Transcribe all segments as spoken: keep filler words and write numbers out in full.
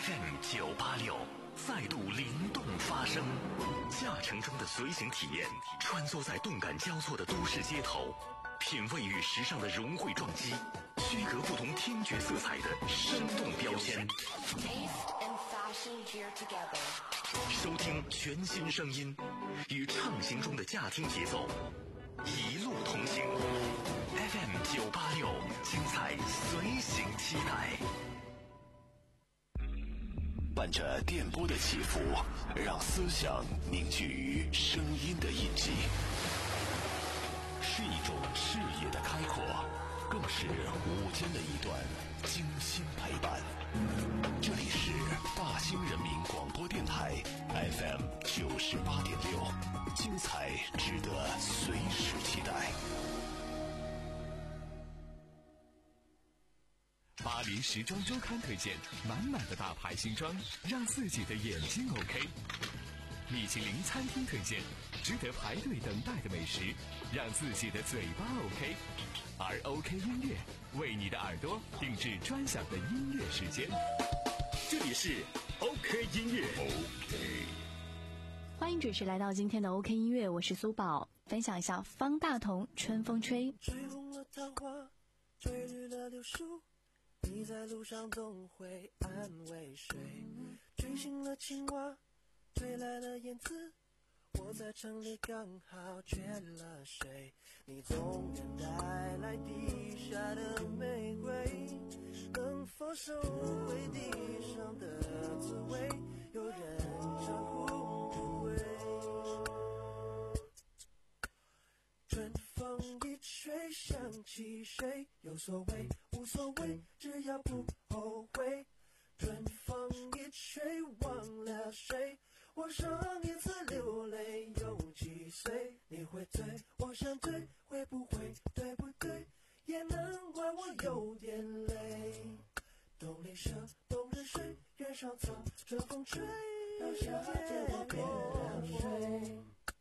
F M 九八六再度灵动发声，驾乘中的随行体验，穿梭在动感交错的都市街头，品味与时尚的融汇撞击，区隔不同听觉色彩的生动标签。收听全新声音，与畅行中的驾听节奏，一路同行。F M 九八六，精彩随行期待。 伴着电波的起伏，让思想凝聚于声音的印记，是一种视野的开阔，更是午间的一段精心陪伴。这里是大兴人民广播电台 F M 九十八点六，精彩值得随时期待。 巴黎时装周刊推荐满满的大牌新装，让自己的眼睛 OK。米其林餐厅推荐值得排队等待的美食，让自己的嘴巴 OK。而 OK 音乐为你的耳朵定制专享的音乐时间。这里是 OK 音乐 OK。 欢迎准时来到今天的 OK 音乐，我是苏宝，分享一下方大同春风吹。 吹红了桃花，吹绿了柳树，你在路上总会安慰谁？吹醒了青蛙，吹来了燕子，我在城里刚好缺了谁？你总愿带来地下的玫瑰，能否收回地上的滋味？有人尝苦不味。春风一吹想起谁？有所谓无所谓，只要不后悔。春风一吹忘了谁？我上一次流泪有几岁？你会醉，我想醉，会不会对不对？也难怪我有点累。冬里蛇，冬日水，原上草，春风吹，到夏天我变了水。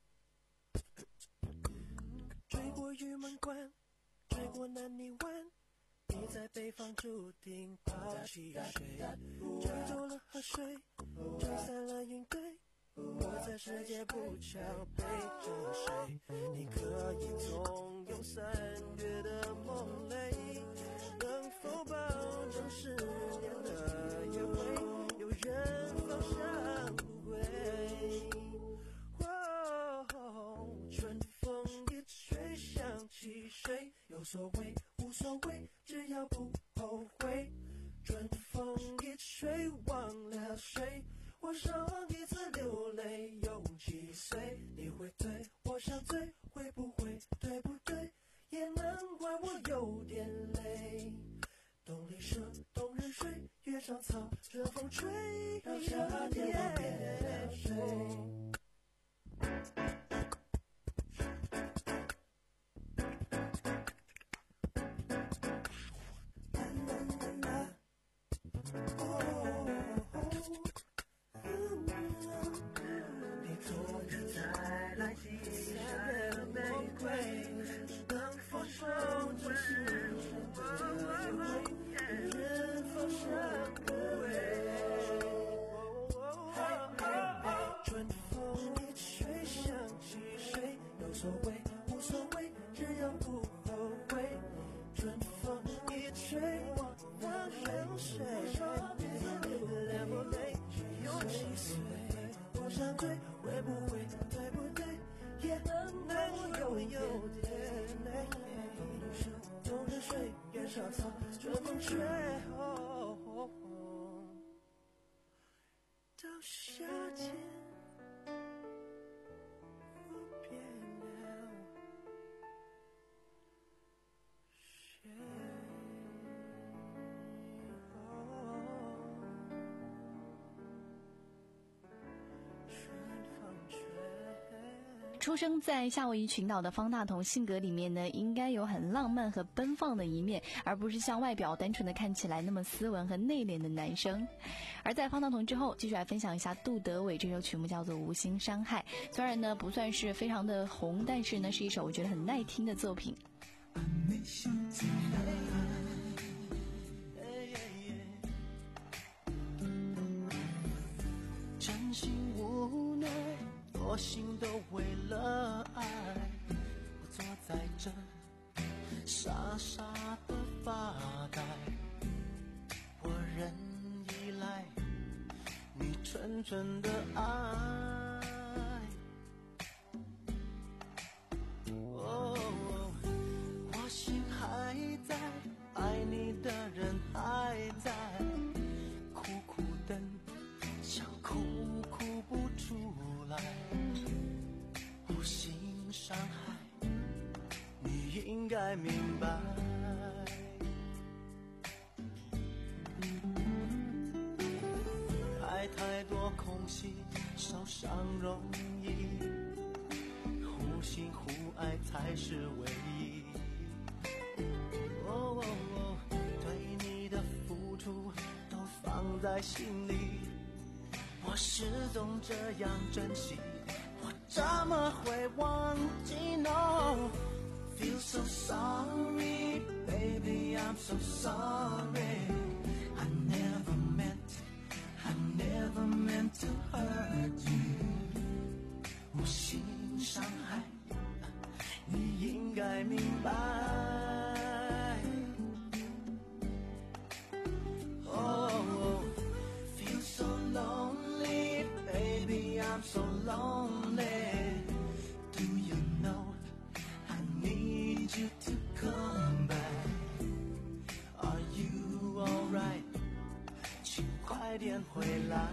追过玉门关，追过南泥湾，你在北方注定抛弃谁？追走了河水，吹散了云堆，我在世界不巧背着谁？你可以纵有三月的梦泪，能否保证十年的约会？有人放下不回。哦，春风一吹想起谁？有所谓无所谓，只要不后悔。春风一吹忘了谁？我上一次流泪有几岁？你会醉，我想醉，会不会对不对？也难怪我有点累。冬里蛇，冬日水，月上草，春风吹，让夏天我变了水。你昨日带来地下的玫瑰，能否守住十年的约会？人放下不回。春风一吹想起谁？有所谓无所谓，只要不后悔。春风一吹忘了谁？两抹泪有几岁？我想对，会不会对不对？也难怪我有有点累。冬日水，原上草，春风吹，哦，到夏天我变了谁？ 出生在夏威夷群岛的方大同，性格里面呢，应该有很浪漫和奔放的一面，而不是像外表单纯的看起来那么斯文和内敛的男生。而在方大同之后，继续来分享一下杜德伟这首曲目，叫做《无心伤害》。虽然呢不算是非常的红，但是呢是一首我觉得很耐听的作品。 我心都为了爱，我坐在这傻傻的发呆，我仍依赖你纯纯的爱。哦，我心还在，爱你的人还在，苦苦等，想哭哭不出来，无心伤害，你应该明白。爱太多空隙，受伤容易，互信互爱才是唯一。哦哦哦，对你的付出都放在心里，我始终这样珍惜，我怎么会忘记 ？No, feel so sorry, baby, I'm so sorry. I never meant, I never meant to hurt you. 无心伤害，你应该明白。Oh, feel so lonely, baby, I'm so lonely. Do you know I need you to come back? Are you alright? 请快点回来。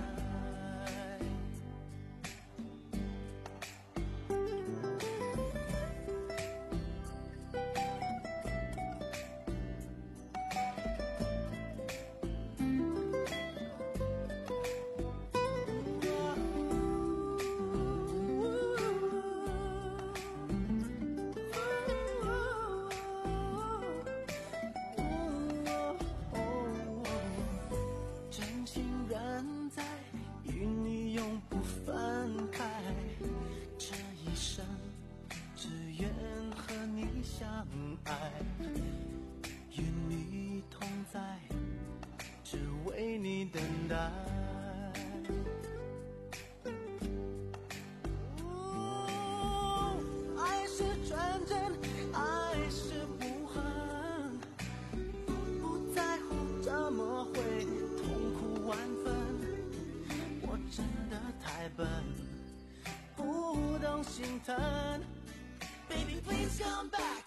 心疼 Baby please come back.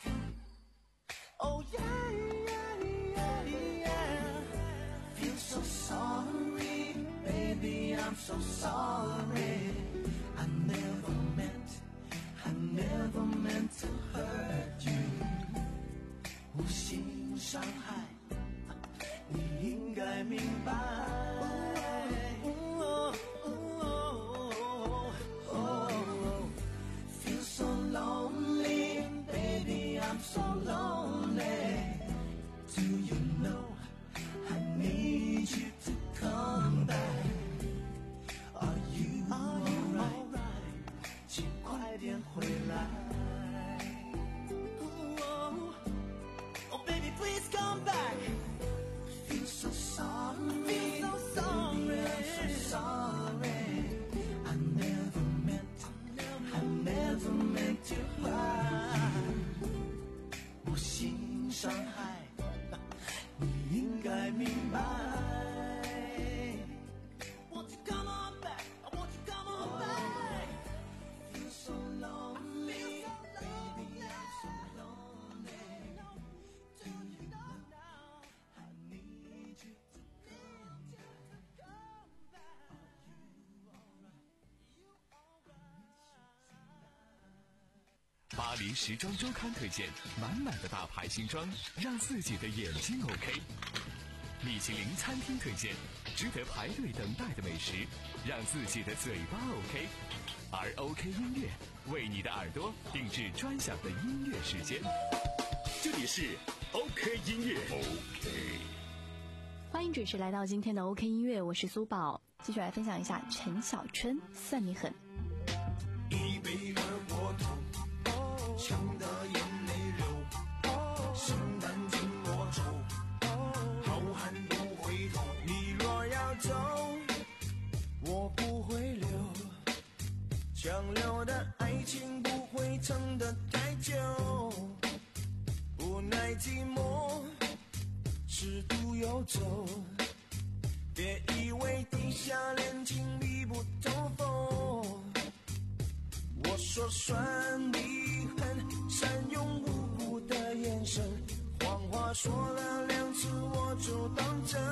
Oh yeah, yeah, yeah, yeah. Feel so sorry, baby, I'm so sorry. I never meant, I never meant to hurt you. 无心伤害，你应该明白。So lonely. Do you know I need you to come back? Are you alright? 请快点回来。Oh, oh baby, please come back. Feel so sorry, feel so sorry, I'm so sorry. I never meant, I never meant to hurt.无心伤害，你应该明白。Want you come on back, I want you come on back. Feel so lonely, baby, I'm so lonely. Do you know now? I need you to come back. Are you alright? You alright? 巴黎时装周刊推荐满满的大牌新装，让自己的眼睛 OK。米其林餐厅推荐值得排队等待的美食，让自己的嘴巴 OK。而 OK 音乐为你的耳朵定制专享的音乐时间。 这里是 OK 音乐 OK。 欢迎准时来到今天的 OK 音乐，我是苏宝，继续来分享一下陈小春算你狠。 一杯二锅头，呛得眼泪流，心甘情我走，好汉不回头。你若要走，我不会留，江流再寂寞，尺度游走，别以为地下恋情密不透风。我说算你狠，善用无辜的眼神，谎话说了两次我就当真。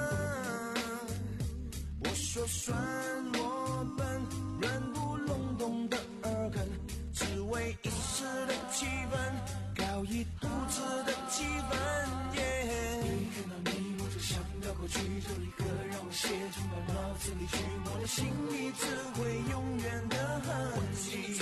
我说算我笨，软不隆咚的耳根，只为一时的气氛，搞一肚子的气氛。Yeah， 一看到你我就想到过去，就立刻让我写进到脑子里去，我的心里只会永远的痕迹。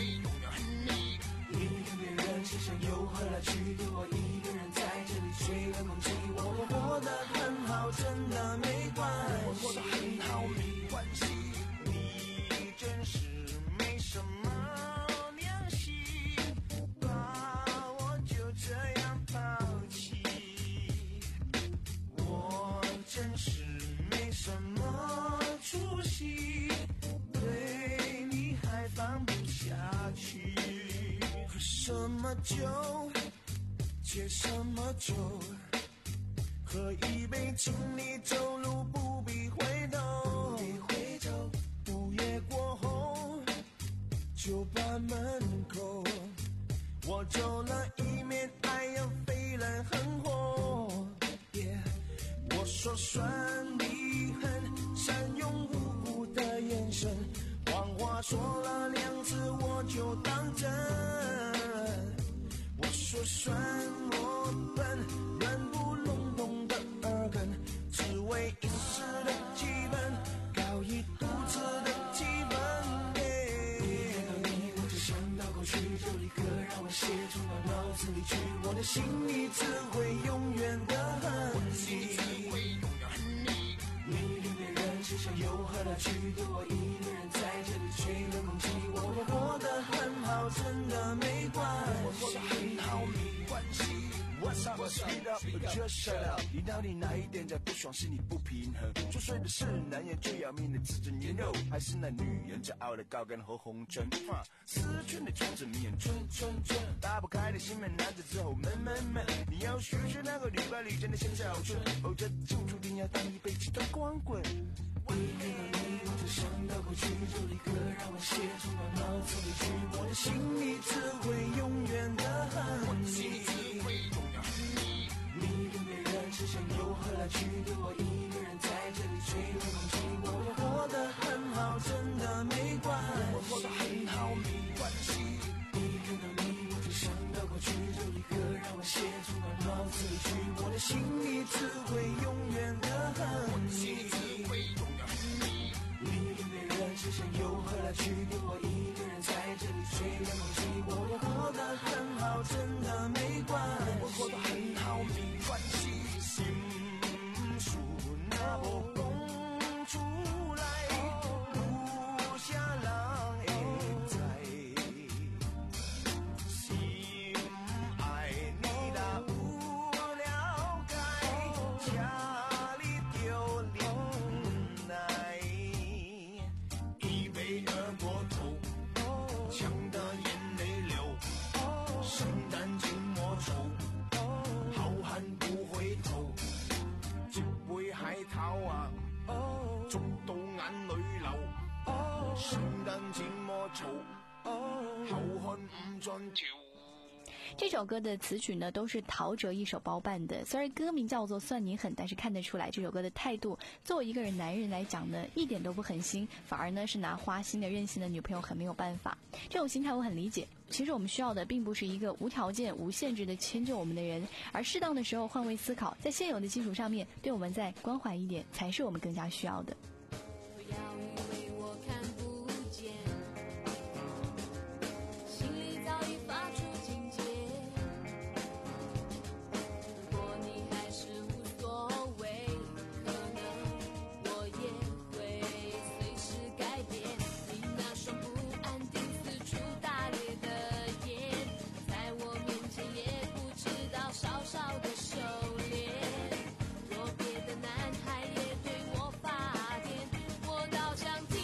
你跟别人之间有何来去，对我一个人在这里吹冷空气。我活得很好，真的没关系。我活得很好，没关系。你真是没什么联系，把我就这样抛弃。我真是没什么出息，对你还放不下去。喝什么酒，借什么酒，喝一杯请你走路不必回头。午夜过后，酒吧门口，我走了一面，爱要飞来横祸。Yeah， 我说算你狠，善用无辜的眼神，谎话说了两次我就当真。我说算我笨，软不隆咚的耳根，只为一时的气氛，搞一肚子的气氛。一看到你我就想到过去，就立刻让我写进到脑子里去，我的心里只会永远的痕迹。你跟别人之间有何来去，对我一个人在这里吹冷空气。我活得很好，真的没关系。我活得很好，没关系。What's up, speed up, just shut up。 你到底哪一点在不爽，是你不平衡？作祟的是男人最要命的自尊年肉，还是那女人骄傲的高跟和红唇？思春的圈子迷人春春春，打不开的心门，男子之后闷闷闷。你要学学那个绿白绿真的像小春，否则就注定要当一辈子的光棍。一看到你我就想到过去，就立刻让我写进到脑子里去，我的心里只会永远的痕迹。你跟别人之间有何来去，对我一个人在这里吹冷空气。我活得很好，真的没关系。我活得很好，没关系。一看到你我就想到过去，就立刻让我写进到脑子里去，我的心里只会永远的痕迹。你跟别人之间有何来去，对我一个人在这里吹冷空气。我活得很好，真的没关系。我活得很好，没关系。心术那不讲出来，留下人会知。心爱你若有了解，请你就忍耐。一杯二锅头，呛得眼泪流，生旦净末丑，好汉不回头。一杯海涛啊，足到眼淚流，生旦淨末丑，好漢唔盡條。 这首歌的词曲呢都是陶喆一手包办的，虽然歌名叫做算你狠，但是看得出来这首歌的态度，作为一个人男人来讲呢一点都不狠心，反而呢是拿花心的任性的女朋友很没有办法。这种心态我很理解，其实我们需要的并不是一个无条件无限制的迁就我们的人，而适当的时候换位思考，在现有的基础上面对我们再关怀一点，才是我们更加需要的。 不要以为我看不见，心里早已发出警戒。如果你还是无所谓，可能我也会随时改变。你那双不安定四处打猎的眼，在我面前也不知道稍稍的收敛。若别的男孩也对我发癫，我倒想听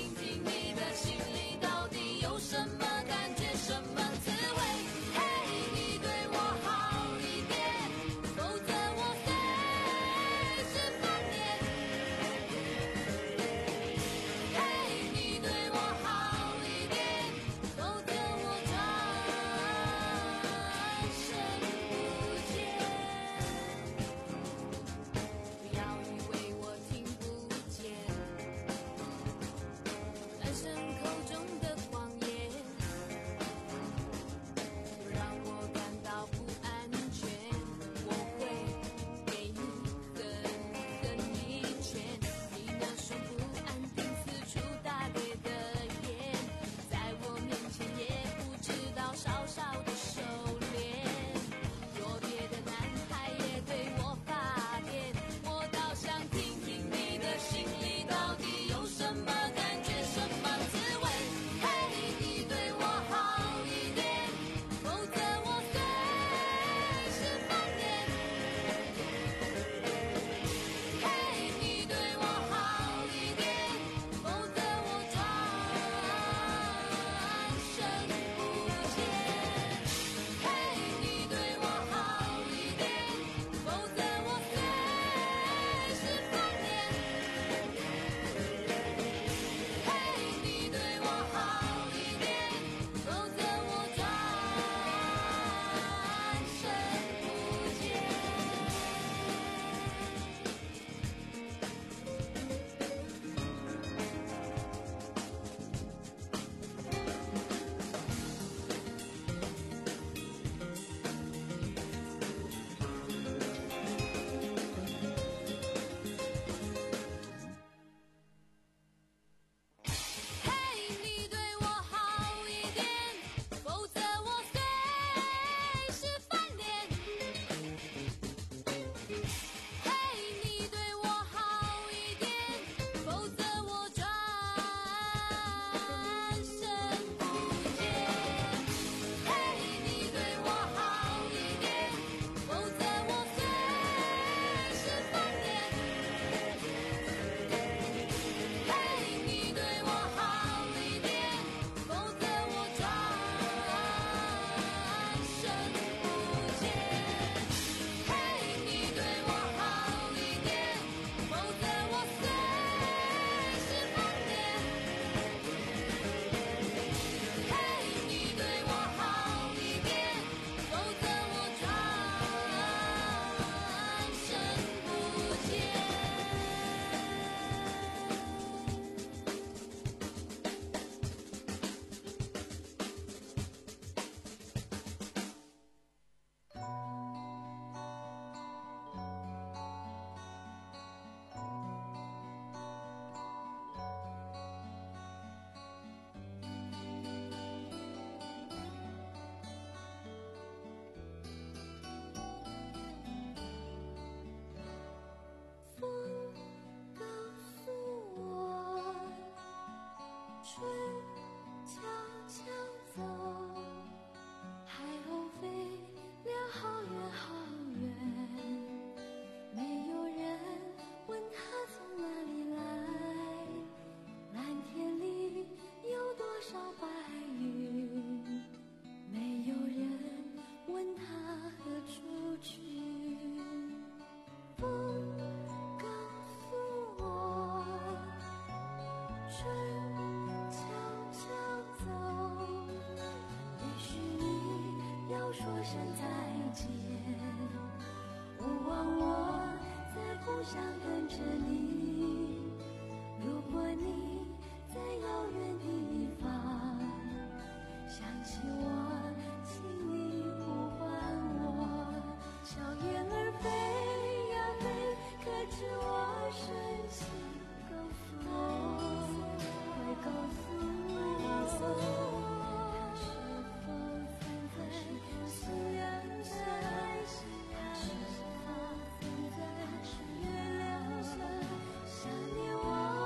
声再见，勿忘我在故乡等着你。如果你在遥远地方，想起我，请你呼唤我。小燕儿飞呀飞，可知我深情告诉我，快告诉我，它是否藏在夕阳下？它是否藏在月亮下？想念我。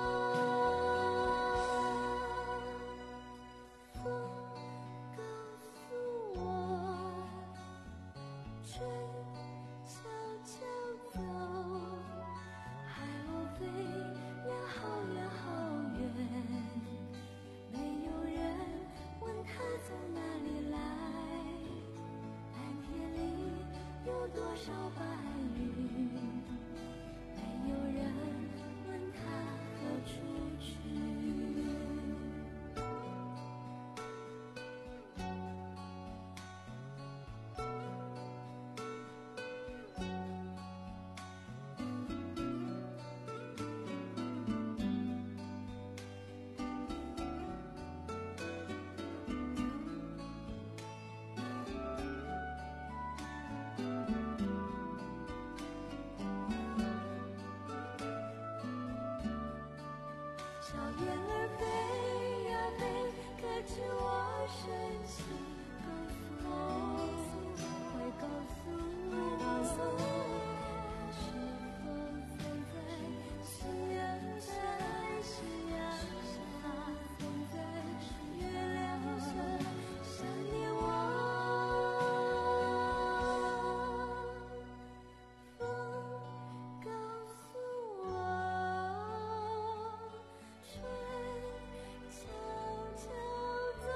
小燕儿飞呀飞，可知我深情告诉我，快告诉我，它是否藏在夕阳下？夕阳下，藏在月亮下，想念我。风告诉我，吹悄悄走。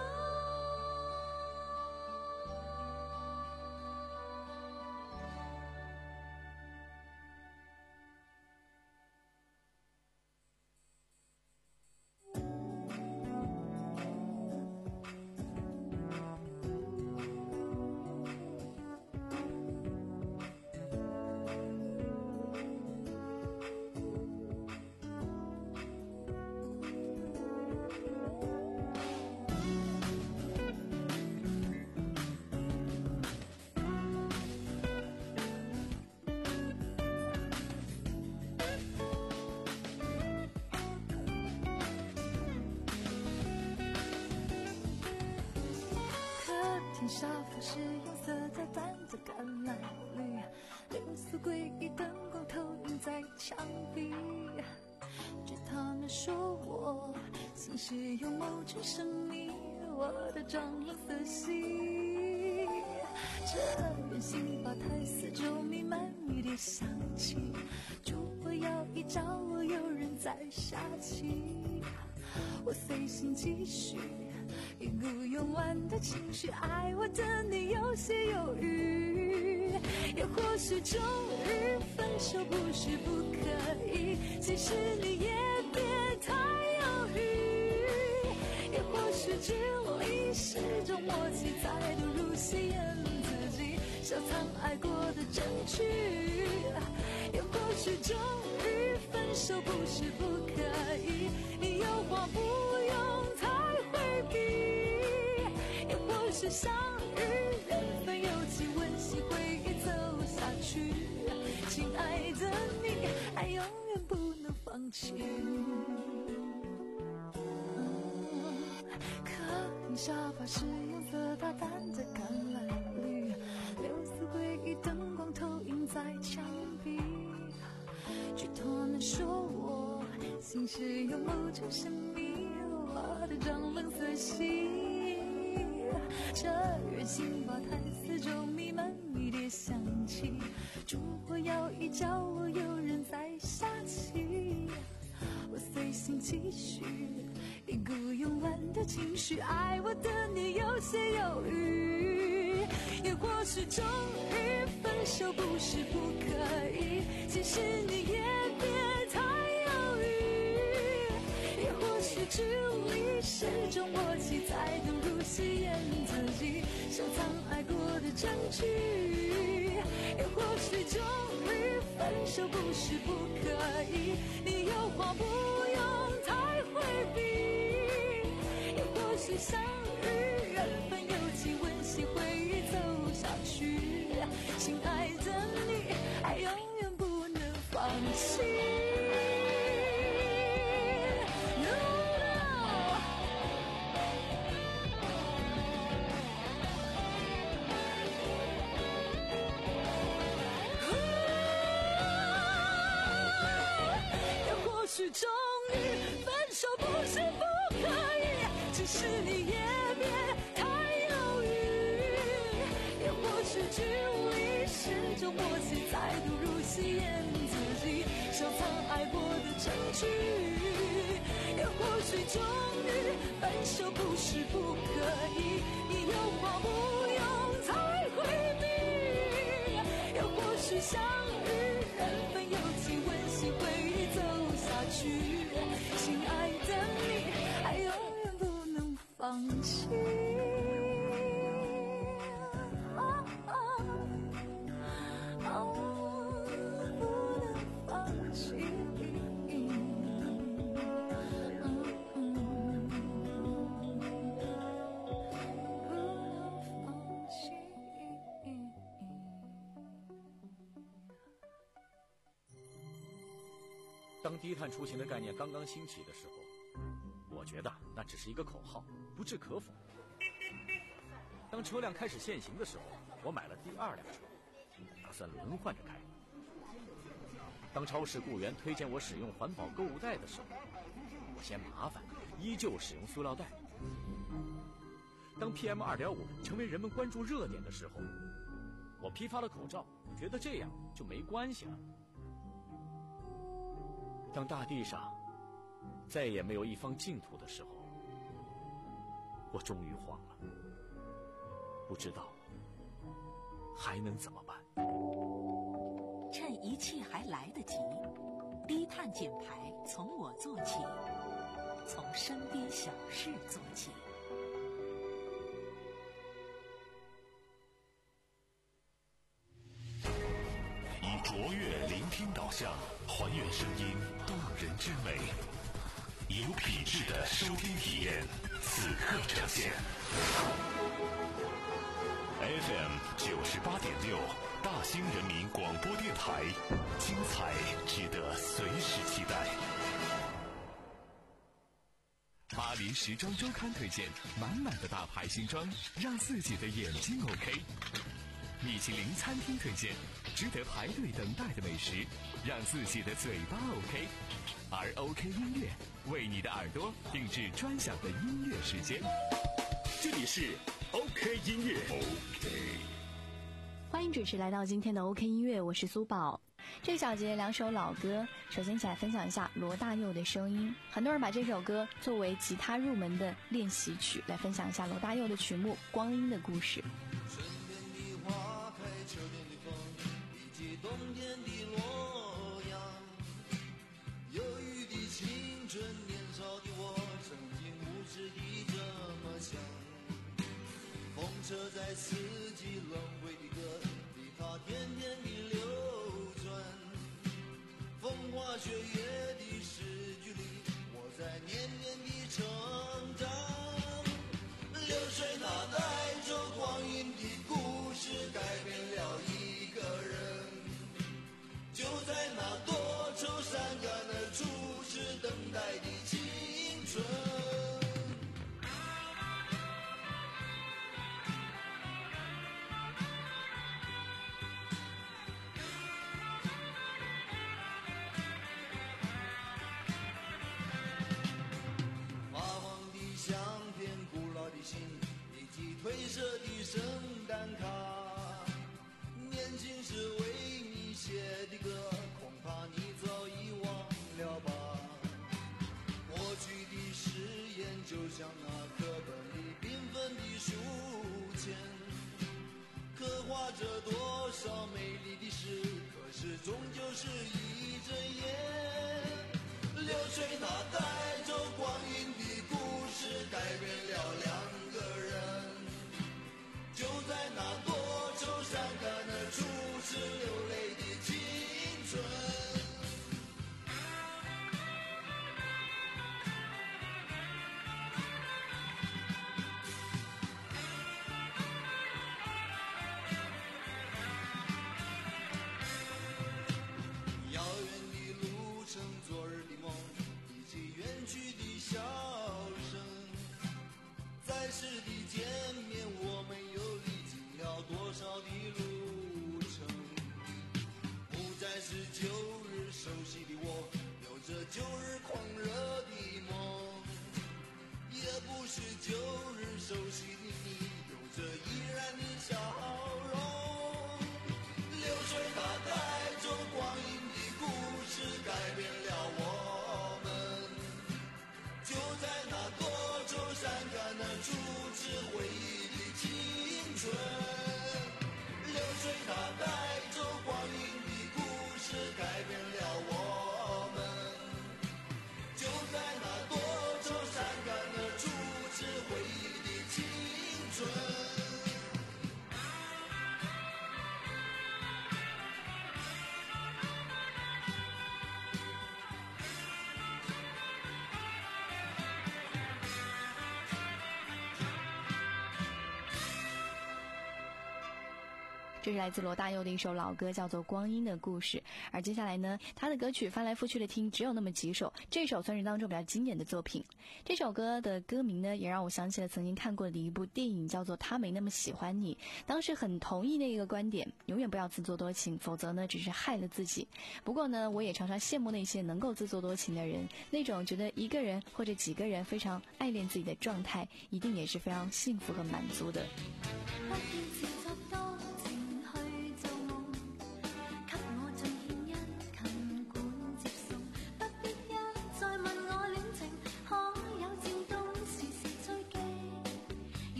沙发是用色彩淡的橄榄绿，流苏诡异灯光投影在墙壁。只他们说我心事有某种神秘，我的蟑螂色系。这人心吧台四周弥漫一点香气，烛火摇一照，有人在下棋。我随心继续一股慵懒的情绪，爱我的你有些犹豫，也或许终日分手不是不可以，其实你也别太犹豫，也或许距离是种默契，再度入戏演自己，收藏爱过的证据，也或许终日分手不是不可以，你有话不用太回避，也或许相遇缘分有情，温馨回忆走下去，亲爱的你爱永远不能放弃。客厅沙发是用色大胆的橄榄绿，流苏诡异灯光投影在墙壁，据他们说我心事有某种神秘，我的蟑螂色系。这人心吧台四周弥漫一点香气，烛火摇一角，有人在下棋，我随心继续一股慵懒的情绪，爱我的你有些犹豫，也或许终日分手不是不可以，其实你也别太犹豫，也或许距离是种默契，再度入戏演自己，收藏爱过的的证据，也或许终于分手不是不可以，你有话不用太回避，也或许相遇缘分有机，温习回忆走下去，亲爱的你还永远不能放弃。或许终于分手不是不可以，只是你也别太犹豫，也或许距离是种默契，再度入戏演自己收藏爱过的证据，也或许终于分手不是不可以，你有话不用太回避，也或许相遇缘分有机，温习回忆走下去，亲爱的你还永远不能放弃。啊啊啊不能放弃。 当低碳出行的概念刚刚兴起的时候，我觉得那只是一个口号，不置可否。当车辆开始限行的时候，我买了第二辆车，打算轮换着开。当超市雇员推荐我使用环保购物袋的时候，我嫌麻烦，依旧使用塑料袋。当 P M 二点五 成为人们关注热点的时候，我批发了口罩，觉得这样就没关系了。当大地上再也没有一方净土的时候，我终于慌了，不知道还能怎么办。 趁一切还来得及，低碳减排从我做起，从身边小事做起。 以卓越聆听导向，还原声音动人之美，有品质的收听体验，此刻呈现。F M 九十八点六，大兴人民广播电台，精彩值得随时期待。 巴黎时装周刊推荐满满的大牌新装，让自己的眼睛 OK。米其林餐厅推荐值得排队等待的美食，让自己的嘴巴 OK。而 OK 音乐为你的耳朵定制专享的音乐时间。 这里是 OK 音乐。OK。 欢迎准时来到今天的 OK 音乐，我是苏宝。这小节两首老歌，首先一起来分享一下罗大佑的声音。很多人把这首歌作为吉他入门的练习曲，来分享一下罗大佑的曲目《光阴的故事》。 秋天的风，以及冬天的洛阳，忧郁的青春，年少的我，曾经无知地这么想。风车在四季轮回的歌里，它天天地流转。风花雪月的诗句里，我在年年地成长。流水它带着光阴的故事，改变了一个人，就在那多愁善感的初时，等待的青春。发黄的相片，古老的信，以及褪色的圣诞卡，年轻时为你写的歌，恐怕你早已忘了吧。过去的誓言就像那课本里缤纷的书签，刻画着多少美丽的诗，可是终究是一阵烟。流水它带着光阴的故事，改变了两个人，就在那多实的见面，我们又历经了多少的路程？不再是旧日熟悉的我，有着旧日狂热的梦，也不是旧日熟悉的你，有着依然的笑容。流水它带走光阴的故事，改变了我们，就在那多愁善感的初次回忆的青春。流水它带走光阴的故事，改变了我们，就在那多愁善感的初次回忆的青春。 这是来自罗大佑的一首老歌，叫做《光阴的故事》。而接下来呢，他的歌曲翻来覆去的听，只有那么几首，这首算是当中比较经典的作品。这首歌的歌名呢，也让我想起了曾经看过的一部电影，叫做《他没那么喜欢你》。当时很同意那个观点，永远不要自作多情，否则呢，只是害了自己。不过呢，我也常常羡慕那些能够自作多情的人，那种觉得一个人或者几个人非常爱恋自己的状态，一定也是非常幸福和满足的。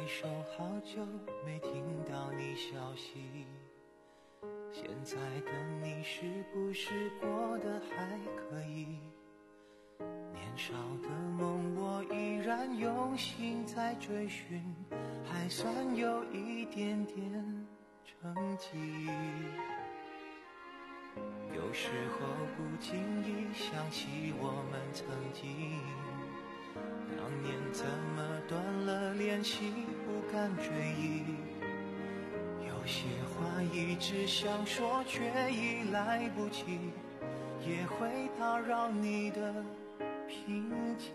手好久没听到你消息，现在的你是不是过得还可以？年少的梦我依然用心在追寻，还算有一点点成绩。有时候不经意想起我们曾经，当年怎么断了联系，不敢追忆。有些话一直想说，却已来不及，也会打扰你的平静。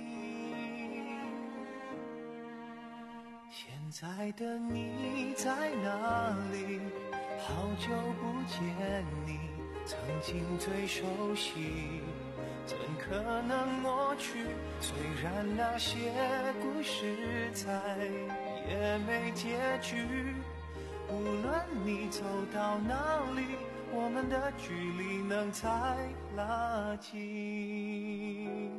现在的你在哪里？好久不见你，曾经最熟悉，怎可能抹去？虽然那些故事再也没结局，无论你走到哪里，我们的距离能再拉近。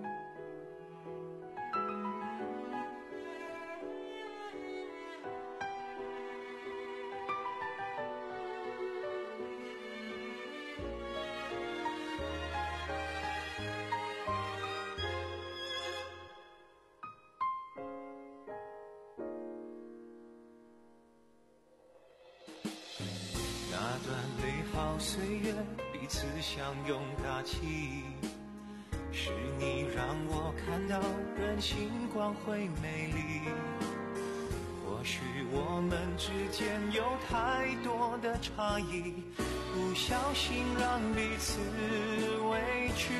那段美好岁月，彼此相拥大气，是你让我看到人性光辉美丽。或许我们之间有太多的差异，不小心让彼此委屈。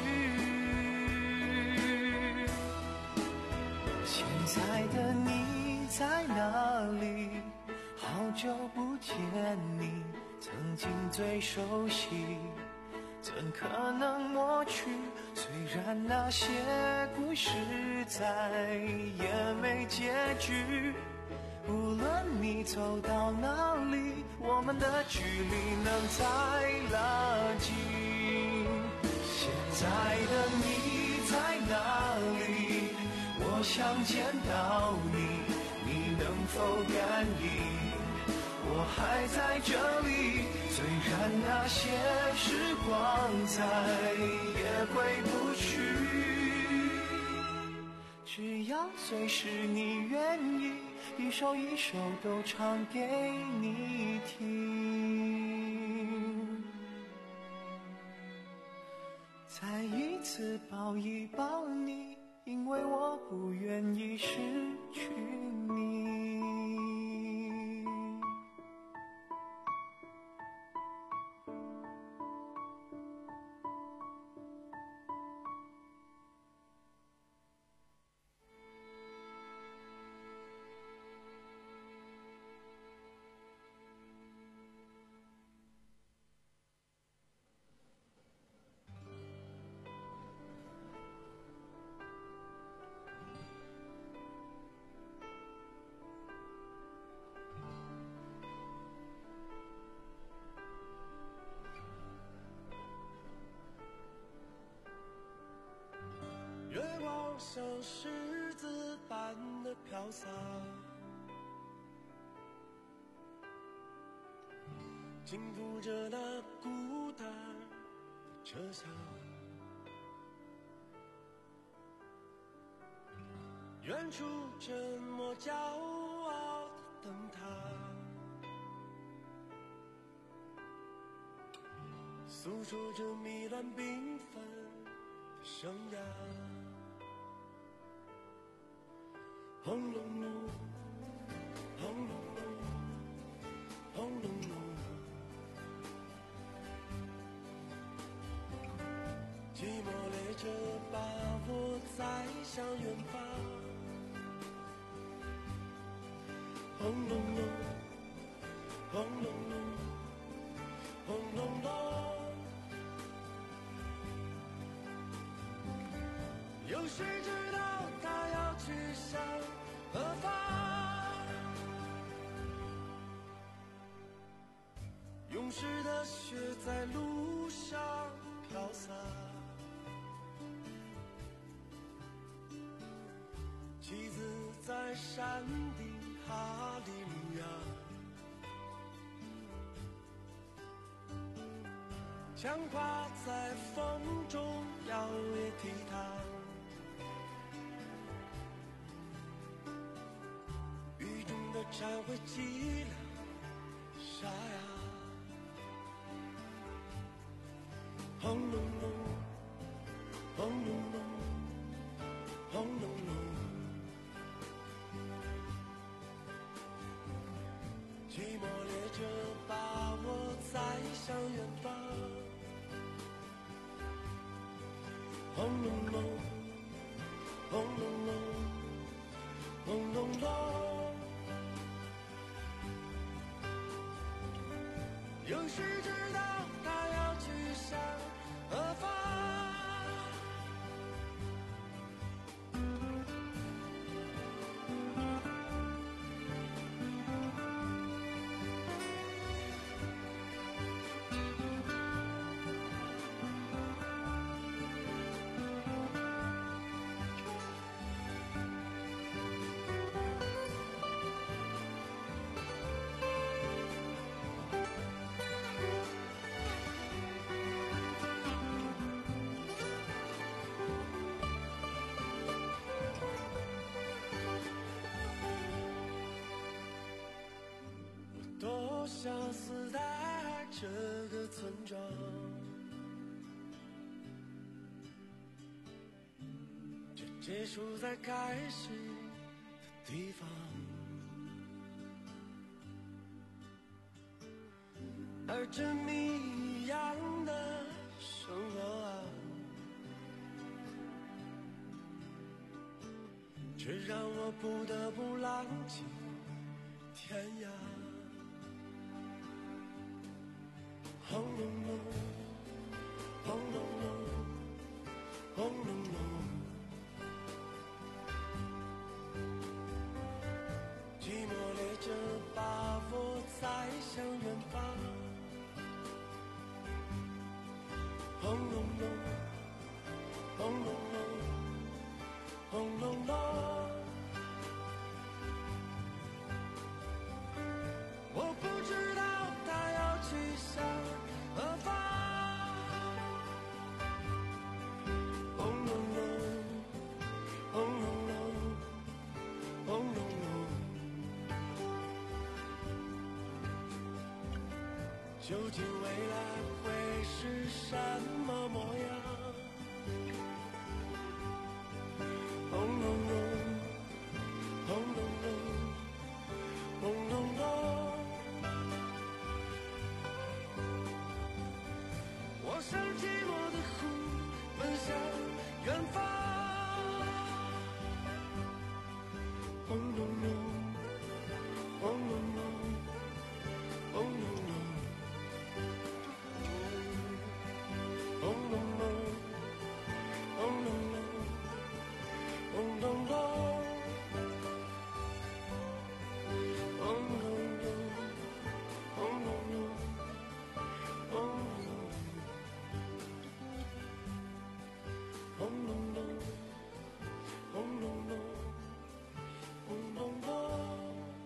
现在的你在哪里？好久不见你，曾经最熟悉，怎可能抹去？虽然那些故事再也没结局，无论你走到哪里，我们的距离能再拉近。现在的你在哪里？我想见到你，你能否感应？我还在这里，虽然那些时光再也回不去，只要随时你愿意，一首一首都唱给你听。再一次抱一抱你，因为我不愿意失去你。 月光像狮子般的飘洒，轻抚着那孤单的车厢，远处沉默骄傲的灯塔，诉说着迷乱缤纷的生涯。轰隆隆，轰隆隆，轰隆隆，寂寞列车把我载向远方。轰隆隆，轰隆隆，轰隆隆，有谁知道他要去向何方？勇士的血在路上飘洒，妻子在山顶哈利路亚。枪挂在风中摇曳倜傥，雨中的蝉会凄凉沙哑，轰隆隆，轰隆隆，轰隆隆，寂寞列车把我载向远方，轰隆隆，轰隆隆，轰隆隆，有谁知道他要去向何方？多想死在这个村庄，却结束在开始的地方，而这谜一样的生活啊，却让我不得不浪迹天涯。轰隆隆，轰隆隆，轰隆隆，寂寞列车把我载向远方，轰隆隆，轰隆隆，轰隆隆，我不知道他要去向何方，轰隆隆，轰隆隆，轰隆隆，究竟未来会是什么模样？轰隆隆，轰隆隆，轰隆隆。我像寂寞的湖，奔向远方。轰隆隆，轰隆隆，轰隆隆，轰隆隆，轰隆隆，轰隆隆，轰隆隆，轰隆隆，轰隆隆。轰隆隆，轰隆隆，轰隆隆。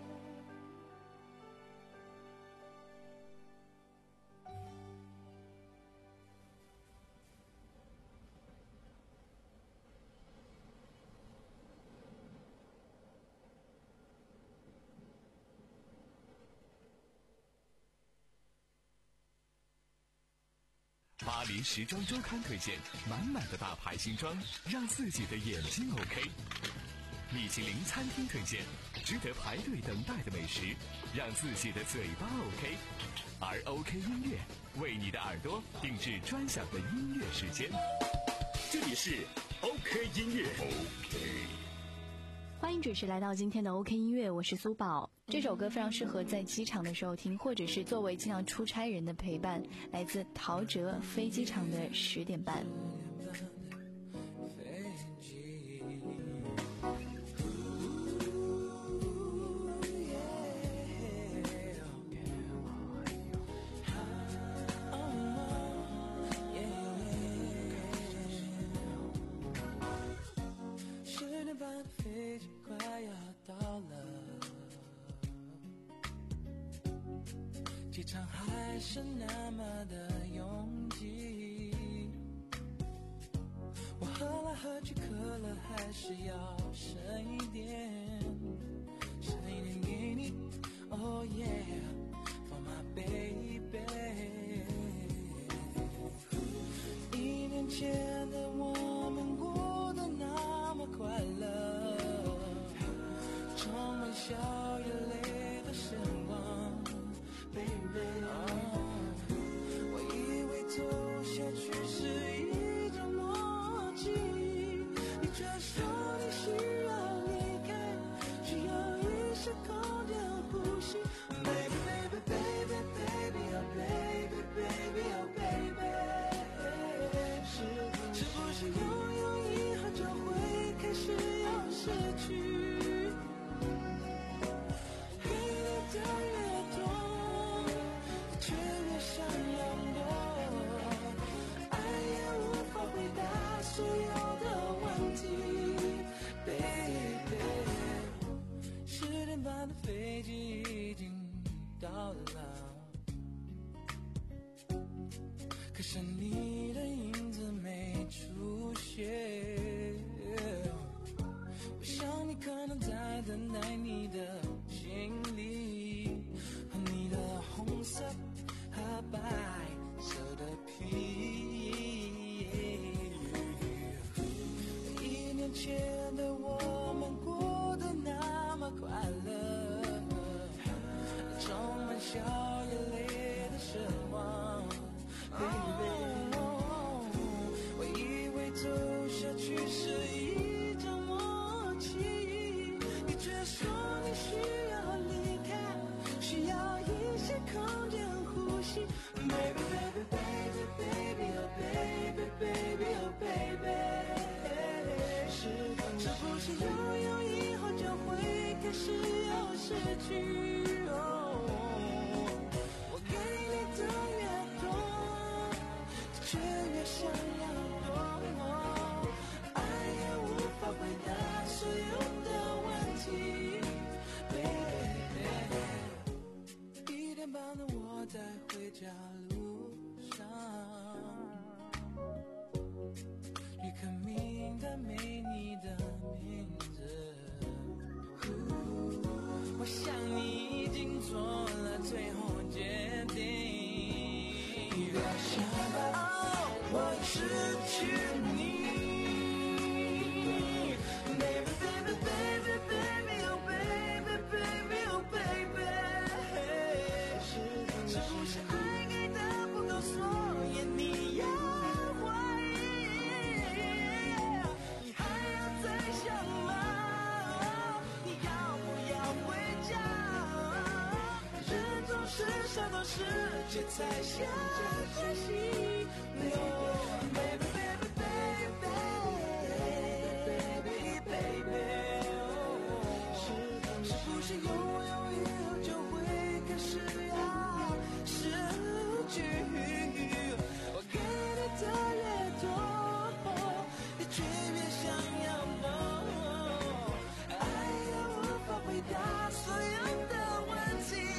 巴黎时装周刊推荐满满的大牌新装，让自己的眼睛 OK。米其林餐厅推荐值得排队等待的美食，让自己的嘴巴 OK。而 OK 音乐为你的耳朵定制专享的音乐时间。 这里是 OK 音乐。OK。 欢迎准时来到今天的 OK 音乐，我是苏宝。这首歌非常适合在机场的时候听，或者是作为经常出差人的陪伴。来自陶喆《飞机场的十点半》。 十点半的飞机快要到了， 机场还是那么的拥挤，我喝来喝去，可乐还是要剩一点，剩一点给你。Oh yeah, for my baby。一年前的我们过得那么快乐，充满笑与泪的时光 ，baby。我以为走下去是一种默契，你却说你需要离开，需要一些空间呼吸。Baby, baby, baby, baby, oh baby, baby, oh baby。是不是拥有以后就会开始要失去？给你的越多，却越想要多，爱也无法回答所有的问题 ，baby。十点半的飞机已经到了，可是你的影子没出现，我想你可能在等待你的行李和你的红色和白色的皮。一年前的我们过得那么快乐，充满笑与泪的时光。我以为走下去是一种默契，你却说你需要离开，需要一些空间呼吸。Baby, baby, baby, baby, oh baby, baby, oh baby。是是不是拥有以后就会开始要失去？哦，我给你的越多，却越想要多，爱也无法回答所有的问题 ，baby。一点半的我在回家路上，旅客名单没你的名字，我想你已经做了最后决定。不要想到我失去你 ，baby baby baby baby oh baby baby oh baby。是不是爱给的不够，所以你要怀疑？你还要再想吗？你要不要回家？人总是想到世界才想珍惜。Baby baby baby baby baby， 是不是拥有以后就会开始要失去？我给你的越多，你却越想要more，爱也无法回答所有的问题。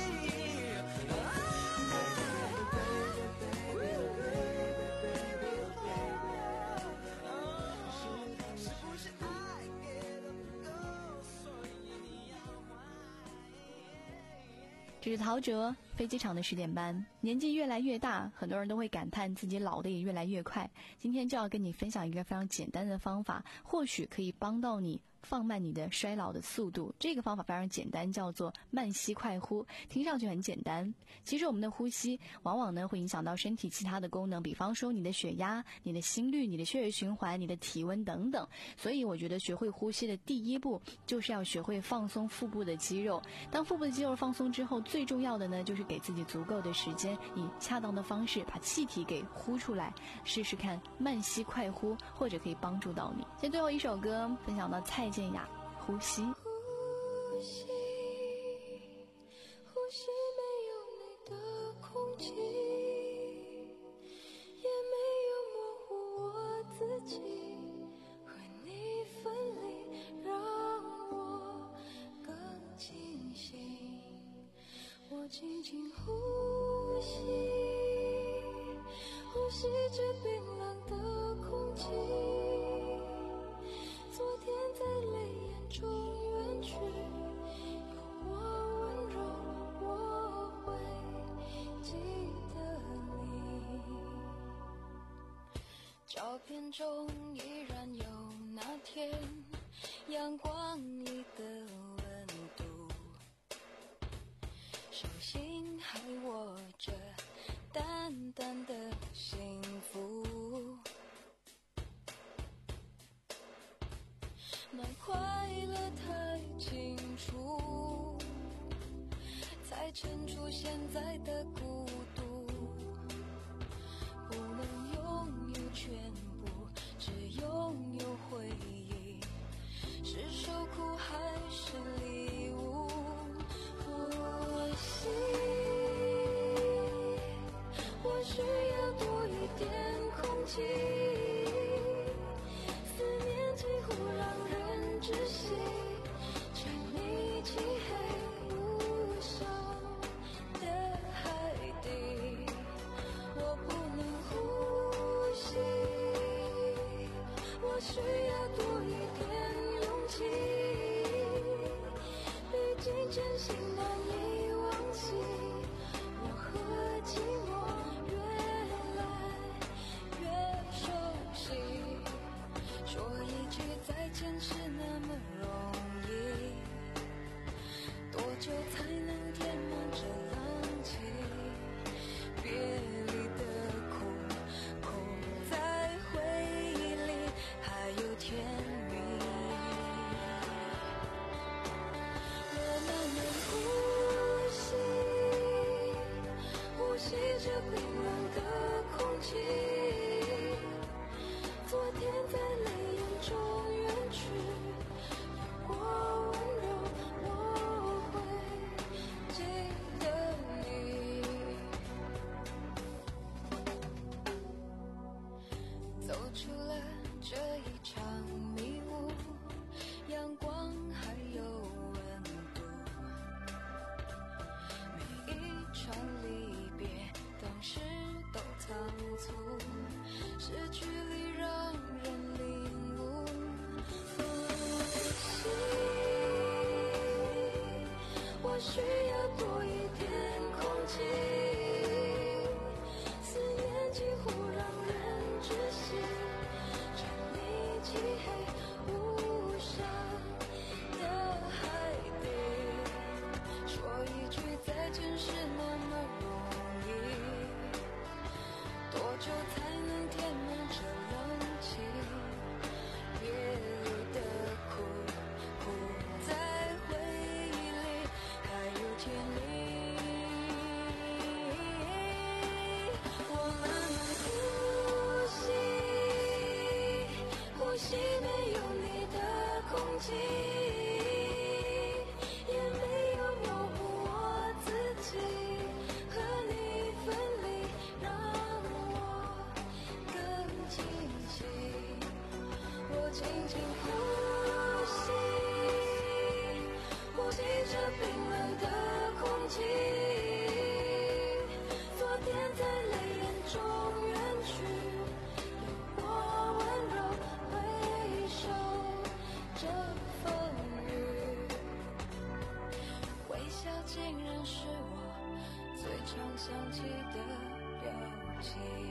这是陶喆，飞机场的十点半。年纪越来越大，很多人都会感叹自己老得也越来越快。今天就要跟你分享一个非常简单的方法，或许可以帮到你放慢你的衰老的速度。这个方法非常简单，叫做慢吸快呼。听上去很简单，其实我们的呼吸往往呢会影响到身体其他的功能，比方说你的血压、你的心率、你的血液循环、你的体温等等。所以我觉得学会呼吸的第一步就是要学会放松腹部的肌肉。当腹部的肌肉放松之后，最重要的呢就是给自己足够的时间，以恰当的方式把气体给呼出来。试试看慢吸快呼，或者可以帮助到你。现在最后一首歌分享到蔡健雅，呼吸。 呼吸，呼吸没有你的空气，也没有模糊我自己，和你分离让我更清醒。我轻轻呼呼吸着冰冷的空气，昨天在泪眼中远去，有我温柔，我会记得你。照片中依然有那天阳光里的温度，手心还握着淡淡的幸福，那快乐太清楚，才衬出现在的孤独，不能拥有全部，只拥有回忆，是受苦还是礼物？呼吸，我需要多一点空气，思念几乎让人窒息，沉溺漆黑无声的海底，我不能呼吸，我需要多一点勇气，毕竟真心难以忘记，我和寂寞越来越熟悉，说一句再见是那么容易，多久才能填满这冷气？别离的苦，苦在回忆里，还有甜蜜。我慢慢呼吸，呼吸着冰冷的空气，昨天在泪眼中远去，有过温柔，我会记得你。走出了这一场迷雾，阳光还有温度，每一场离别当时都仓促，失去里让人领悟。呼吸，我需要多一点空气，思念几乎让人窒息，沉溺漆黑无声的海底，说一句再见是那么容易，多久才能填满这冷气？别离的苦，苦在回忆里，还有甜蜜。我慢慢呼吸，呼吸没有你的空气，也没有模糊我自己，和你分离让我更清晰。我轻轻呼吸，呼吸着冰冷的空气，昨天在泪眼中远去，有我温柔回首这风雨，微笑竟然是我最常想起的表情。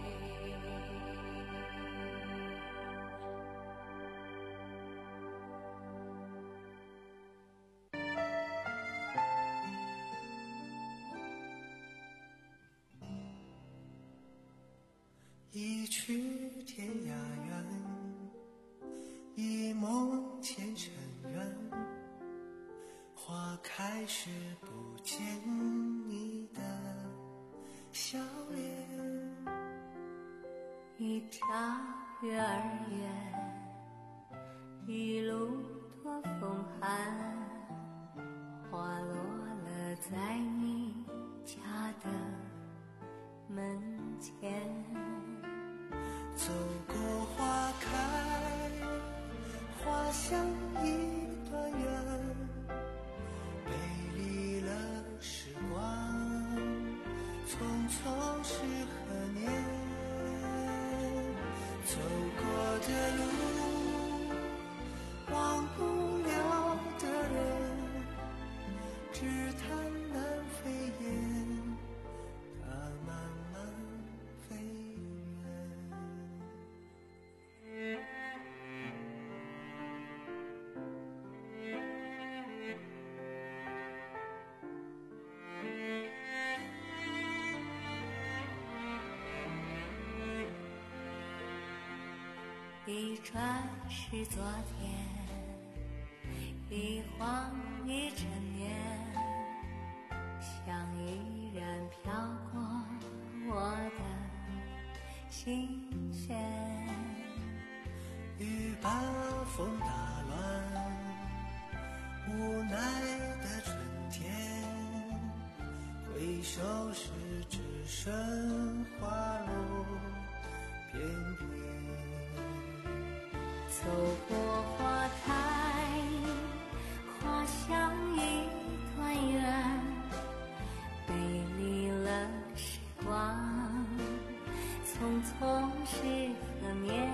一去天涯远，一梦前尘缘，花开时不见你的笑脸。 一条鱼儿远，一路多风寒，花落了在你家的门前。 走过花开，花香一段缘，背离了时光，匆匆是何年？ 一转是昨天，一晃一整年，像依然飘过我的心弦。 雨把风打乱，无奈的春天，回首时只剩花落片片。 走过花台，花香一段远，背离了时光，匆匆是何年？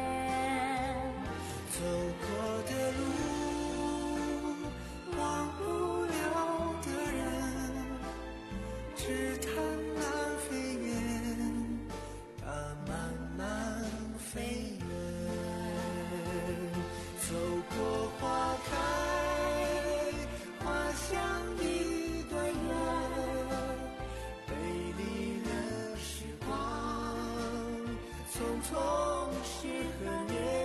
走过的路，忘不了的人，只叹那飞燕，它慢慢飞远。走过花开，花香一段远，背离了时光，匆匆是何年？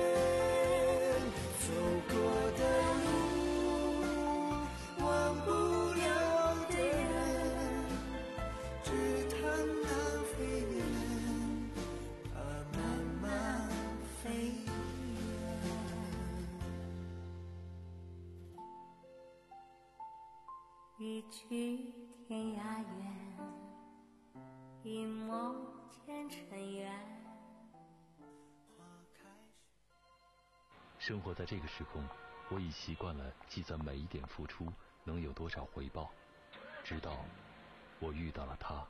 走过的路，忘不了的人，只叹那飞燕，它慢慢飞远。 一去天涯远，一梦前尘缘。 生活在这个时空，我已习惯了计算每一点付出能有多少回报，直到我遇到了他。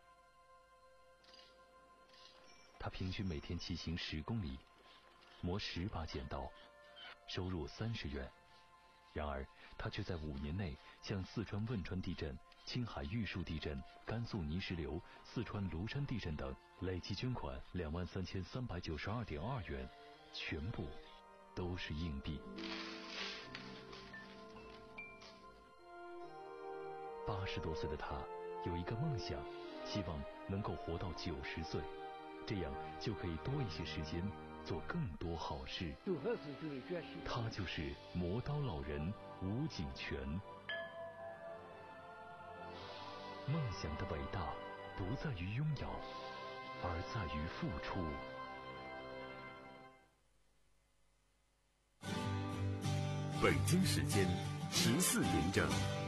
他平均每天骑行十公里，磨十把剪刀，收入三十元。然而他却在五年内向四川汶川地震、青海玉树地震、甘肃泥石流、四川庐山地震等累计捐款两万三千三百九十二点二元，全部都是硬币。八十多岁的他有一个梦想，希望能够活到九十岁，这样就可以多一些时间做更多好事。他就是磨刀老人吴景全。梦想的伟大不在于拥有，而在于付出。 北京时间十四点整。